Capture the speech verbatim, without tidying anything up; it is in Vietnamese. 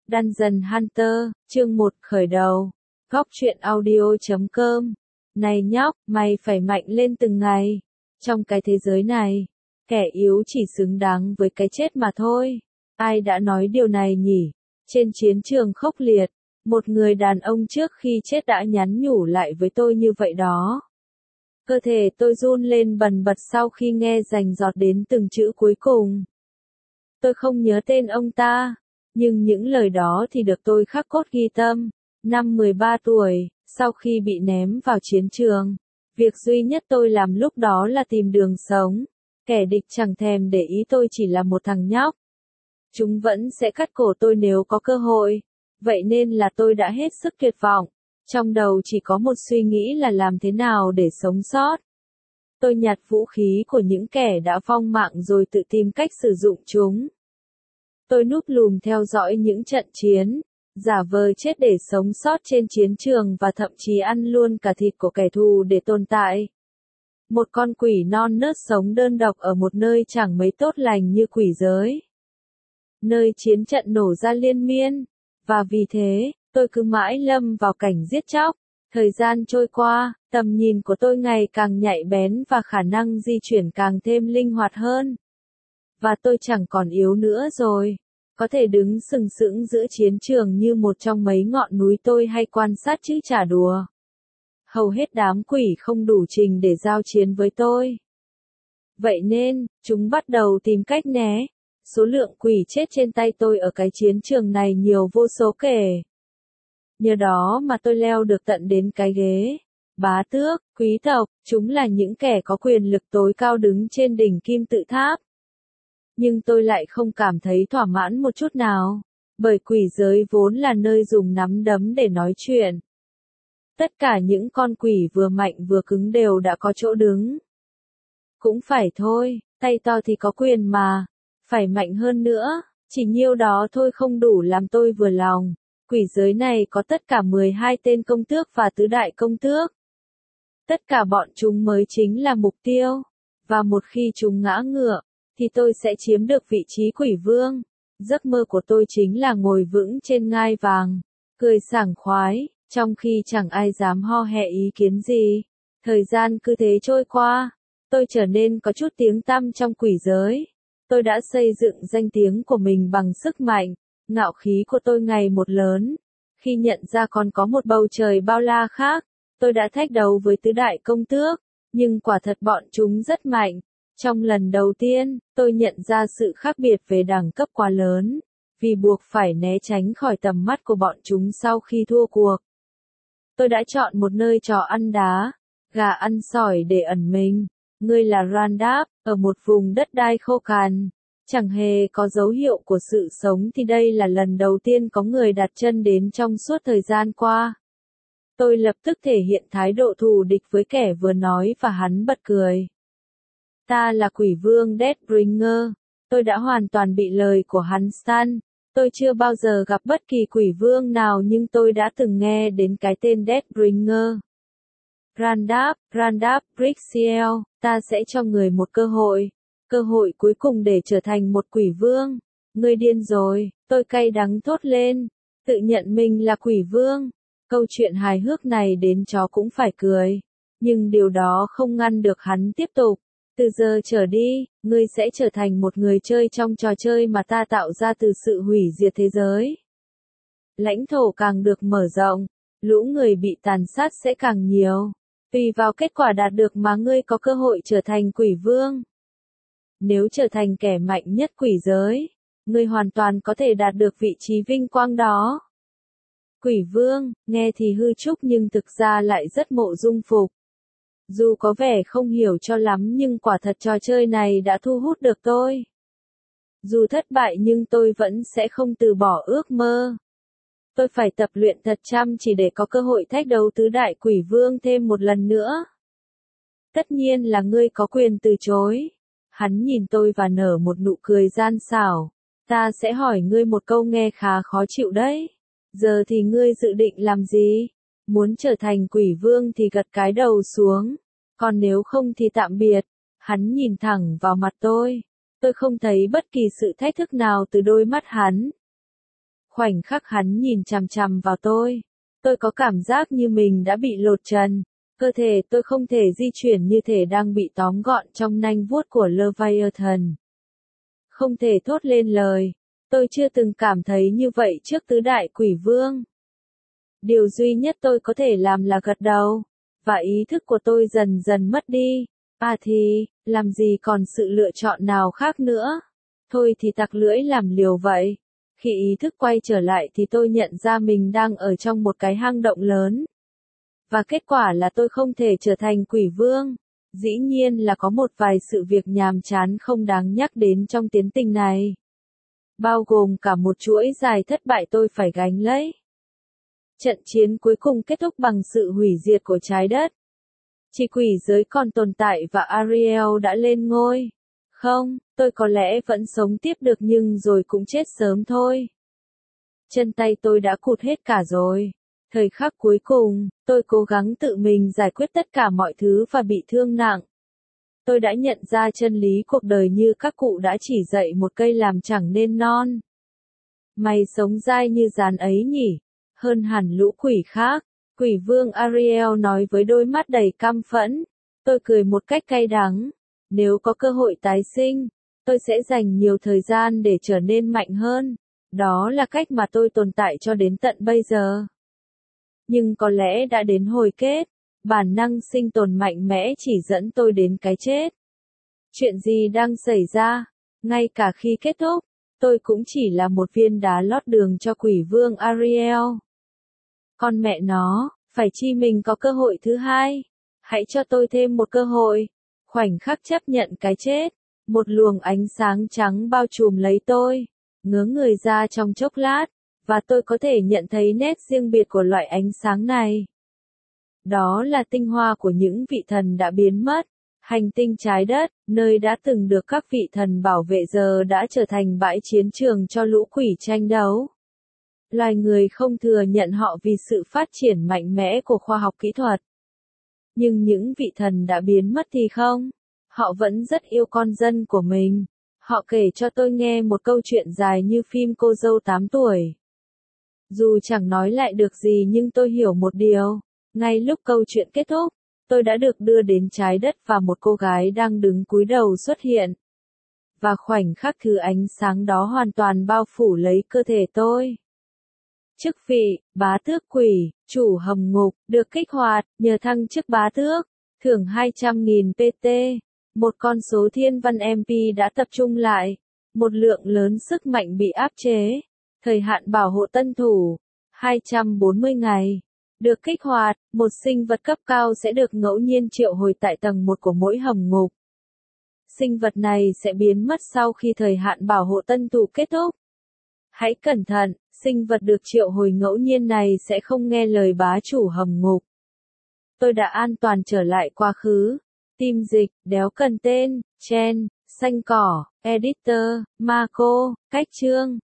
Dungeon Hunter, chương một khởi đầu. Góc truyện audio chấm com. Này nhóc, mày phải mạnh lên từng ngày. Trong cái thế giới này, kẻ yếu chỉ xứng đáng với cái chết mà thôi. Ai đã nói điều này nhỉ? Trên chiến trường khốc liệt, một người đàn ông trước khi chết đã nhắn nhủ lại với tôi như vậy đó. Cơ thể tôi run lên bần bật sau khi nghe rành rọt đến từng chữ cuối cùng. Tôi không nhớ tên ông ta, nhưng những lời đó thì được tôi khắc cốt ghi tâm. Năm mười ba tuổi, sau khi bị ném vào chiến trường, việc duy nhất tôi làm lúc đó là tìm đường sống. Kẻ địch chẳng thèm để ý tôi chỉ là một thằng nhóc. Chúng vẫn sẽ cắt cổ tôi nếu có cơ hội. Vậy nên là tôi đã hết sức tuyệt vọng. Trong đầu chỉ có một suy nghĩ là làm thế nào để sống sót. Tôi nhặt vũ khí của những kẻ đã vong mạng rồi tự tìm cách sử dụng chúng. Tôi núp lùm theo dõi những trận chiến, giả vờ chết để sống sót trên chiến trường và thậm chí ăn luôn cả thịt của kẻ thù để tồn tại. Một con quỷ non nớt sống đơn độc ở một nơi chẳng mấy tốt lành như quỷ giới. Nơi chiến trận nổ ra liên miên, và vì thế, tôi cứ mãi lâm vào cảnh giết chóc. Thời gian trôi qua, tầm nhìn của tôi ngày càng nhạy bén và khả năng di chuyển càng thêm linh hoạt hơn. Và tôi chẳng còn yếu nữa rồi. Có thể đứng sừng sững giữa chiến trường như một trong mấy ngọn núi tôi hay quan sát chứ chả đùa. Hầu hết đám quỷ không đủ trình để giao chiến với tôi. Vậy nên, chúng bắt đầu tìm cách né. Số lượng quỷ chết trên tay tôi ở cái chiến trường này nhiều vô số kể. Nhờ đó mà tôi leo được tận đến cái ghế. Bá tước, quý tộc, chúng là những kẻ có quyền lực tối cao đứng trên đỉnh kim tự tháp. Nhưng tôi lại không cảm thấy thỏa mãn một chút nào, bởi quỷ giới vốn là nơi dùng nắm đấm để nói chuyện. Tất cả những con quỷ vừa mạnh vừa cứng đều đã có chỗ đứng. Cũng phải thôi, tay to thì có quyền mà, phải mạnh hơn nữa, chỉ nhiêu đó thôi không đủ làm tôi vừa lòng. Quỷ giới này có tất cả mười hai tên công tước và tứ đại công tước. Tất cả bọn chúng mới chính là mục tiêu, và một khi chúng ngã ngựa, thì tôi sẽ chiếm được vị trí quỷ vương. Giấc mơ của tôi chính là ngồi vững trên ngai vàng, cười sảng khoái, trong khi chẳng ai dám ho hẹ ý kiến gì. Thời gian cứ thế trôi qua, tôi trở nên có chút tiếng tăm trong quỷ giới. Tôi đã xây dựng danh tiếng của mình bằng sức mạnh, ngạo khí của tôi ngày một lớn. Khi nhận ra còn có một bầu trời bao la khác, tôi đã thách đấu với tứ đại công tước, nhưng quả thật bọn chúng rất mạnh. Trong lần đầu tiên, tôi nhận ra sự khác biệt về đẳng cấp quá lớn, vì buộc phải né tránh khỏi tầm mắt của bọn chúng sau khi thua cuộc. Tôi đã chọn một nơi trò ăn đá, gà ăn sỏi để ẩn mình. Ngươi là Randap, ở một vùng đất đai khô cằn, chẳng hề có dấu hiệu của sự sống thì đây là lần đầu tiên có người đặt chân đến trong suốt thời gian qua. Tôi lập tức thể hiện thái độ thù địch với kẻ vừa nói và hắn bật cười. Ta là quỷ vương Deathbringer. Tôi đã hoàn toàn bị lời của hắn stun. Tôi chưa bao giờ gặp bất kỳ quỷ vương nào nhưng tôi đã từng nghe đến cái tên Deathbringer. Randap, Randap Brixiel, ta sẽ cho người một cơ hội. Cơ hội cuối cùng để trở thành một quỷ vương. Ngươi điên rồi, tôi cay đắng thốt lên. Tự nhận mình là quỷ vương. Câu chuyện hài hước này đến chó cũng phải cười. Nhưng điều đó không ngăn được hắn tiếp tục. Từ giờ trở đi, ngươi sẽ trở thành một người chơi trong trò chơi mà ta tạo ra từ sự hủy diệt thế giới. Lãnh thổ càng được mở rộng, lũ người bị tàn sát sẽ càng nhiều. Tùy vào kết quả đạt được mà ngươi có cơ hội trở thành quỷ vương. Nếu trở thành kẻ mạnh nhất quỷ giới, ngươi hoàn toàn có thể đạt được vị trí vinh quang đó. Quỷ vương, nghe thì hư trúc nhưng thực ra lại rất mộ dung phục. Dù có vẻ không hiểu cho lắm nhưng quả thật trò chơi này đã thu hút được tôi. Dù thất bại nhưng tôi vẫn sẽ không từ bỏ ước mơ. Tôi phải tập luyện thật chăm chỉ để có cơ hội thách đấu tứ đại quỷ vương thêm một lần nữa. Tất nhiên là ngươi có quyền từ chối. Hắn nhìn tôi và nở một nụ cười gian xảo. Ta sẽ hỏi ngươi một câu nghe khá khó chịu đấy. Giờ thì ngươi dự định làm gì? Muốn trở thành quỷ vương thì gật cái đầu xuống. Còn nếu không thì tạm biệt. Hắn nhìn thẳng vào mặt tôi. Tôi không thấy bất kỳ sự thách thức nào từ đôi mắt hắn. Khoảnh khắc hắn nhìn chằm chằm vào tôi, tôi có cảm giác như mình đã bị lột trần, cơ thể tôi không thể di chuyển như thể đang bị tóm gọn trong nanh vuốt của Leviathan. Không thể thốt lên lời, tôi chưa từng cảm thấy như vậy trước tứ đại quỷ vương. Điều duy nhất tôi có thể làm là gật đầu, và ý thức của tôi dần dần mất đi. À thì, làm gì còn sự lựa chọn nào khác nữa. Thôi thì tặc lưỡi làm liều vậy. Khi ý thức quay trở lại thì tôi nhận ra mình đang ở trong một cái hang động lớn. Và kết quả là tôi không thể trở thành quỷ vương. Dĩ nhiên là có một vài sự việc nhàm chán không đáng nhắc đến trong tiến trình này. Bao gồm cả một chuỗi dài thất bại tôi phải gánh lấy. Trận chiến cuối cùng kết thúc bằng sự hủy diệt của trái đất. Chỉ quỷ giới còn tồn tại và Ariel đã lên ngôi. Không, tôi có lẽ vẫn sống tiếp được nhưng rồi cũng chết sớm thôi. Chân tay tôi đã cụt hết cả rồi. Thời khắc cuối cùng, tôi cố gắng tự mình giải quyết tất cả mọi thứ và bị thương nặng. Tôi đã nhận ra chân lý cuộc đời như các cụ đã chỉ dạy một cây làm chẳng nên non. Mày sống dai như rán ấy nhỉ, hơn hẳn lũ quỷ khác. Quỷ vương Ariel nói với đôi mắt đầy căm phẫn. Tôi cười một cách cay đắng. Nếu có cơ hội tái sinh, tôi sẽ dành nhiều thời gian để trở nên mạnh hơn. Đó là cách mà tôi tồn tại cho đến tận bây giờ. Nhưng có lẽ đã đến hồi kết, bản năng sinh tồn mạnh mẽ chỉ dẫn tôi đến cái chết. Chuyện gì đang xảy ra? Ngay cả khi kết thúc, tôi cũng chỉ là một viên đá lót đường cho quỷ vương Ariel. Con mẹ nó, phải chi mình có cơ hội thứ hai. Hãy cho tôi thêm một cơ hội. Khoảnh khắc chấp nhận cái chết, một luồng ánh sáng trắng bao trùm lấy tôi, ngớ người ra trong chốc lát, và tôi có thể nhận thấy nét riêng biệt của loại ánh sáng này. Đó là tinh hoa của những vị thần đã biến mất. Hành tinh trái đất, nơi đã từng được các vị thần bảo vệ giờ đã trở thành bãi chiến trường cho lũ quỷ tranh đấu. Loài người không thừa nhận họ vì sự phát triển mạnh mẽ của khoa học kỹ thuật. Nhưng những vị thần đã biến mất thì không. Họ vẫn rất yêu con dân của mình. Họ kể cho tôi nghe một câu chuyện dài như phim Cô dâu tám tuổi. Dù chẳng nói lại được gì nhưng tôi hiểu một điều. Ngay lúc câu chuyện kết thúc, tôi đã được đưa đến trái đất và một cô gái đang đứng cúi đầu xuất hiện. Và khoảnh khắc thứ ánh sáng đó hoàn toàn bao phủ lấy cơ thể tôi. Chức vị, bá tước quỷ, chủ hầm ngục, được kích hoạt, nhờ thăng chức bá tước, thưởng hai trăm nghìn pê tê. Một con số thiên văn em pê đã tập trung lại. Một lượng lớn sức mạnh bị áp chế. Thời hạn bảo hộ tân thủ, hai trăm bốn mươi ngày. Được kích hoạt, một sinh vật cấp cao sẽ được ngẫu nhiên triệu hồi tại tầng một của mỗi hầm ngục. Sinh vật này sẽ biến mất sau khi thời hạn bảo hộ tân thủ kết thúc. Hãy cẩn thận, sinh vật được triệu hồi ngẫu nhiên này sẽ không nghe lời bá chủ hầm ngục. Tôi đã an toàn trở lại quá khứ. Tim dịch, đéo cần tên, Chen, xanh cỏ, editor, Marco, cách chương.